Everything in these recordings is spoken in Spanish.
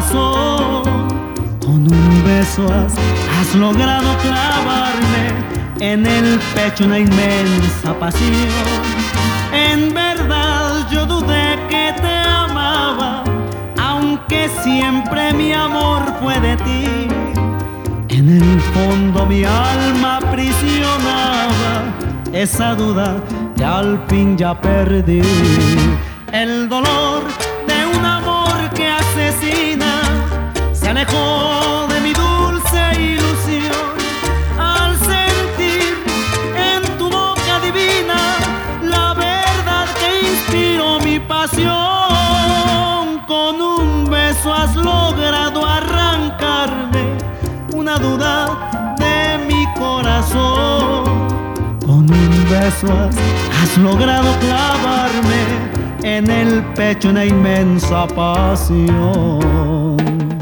corazón. Con un beso has logrado clavarme en el pecho una inmensa pasión. En verdad yo dudé que te amaba, aunque siempre mi amor fue de ti. En el fondo mi alma aprisionaba esa duda que al fin ya perdí. El dolor de un amor que asesina se alejó de mi dulce ilusión al sentir en tu boca divina la verdad que inspiró mi pasión. Con un beso has logrado arrancarme una duda de mi corazón. Con un beso has logrado clavarme en el pecho una inmensa pasión.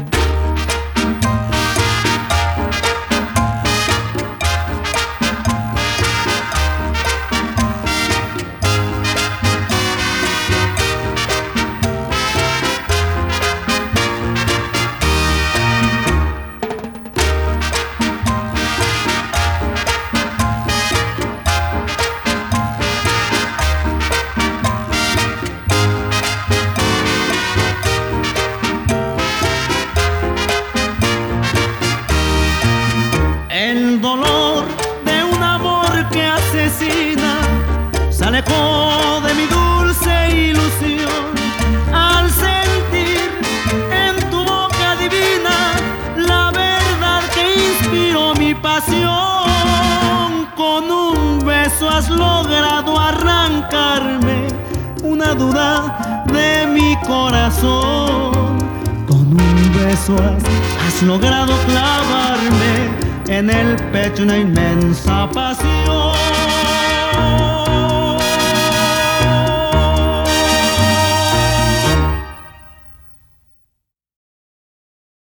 El dolor de un amor que asesina se alejó de mi dulce ilusión al sentir en tu boca divina la verdad que inspiró mi pasión. Con un beso has logrado arrancarme una duda de mi corazón. Con un beso has logrado clavarme en el pecho una inmensa pasión.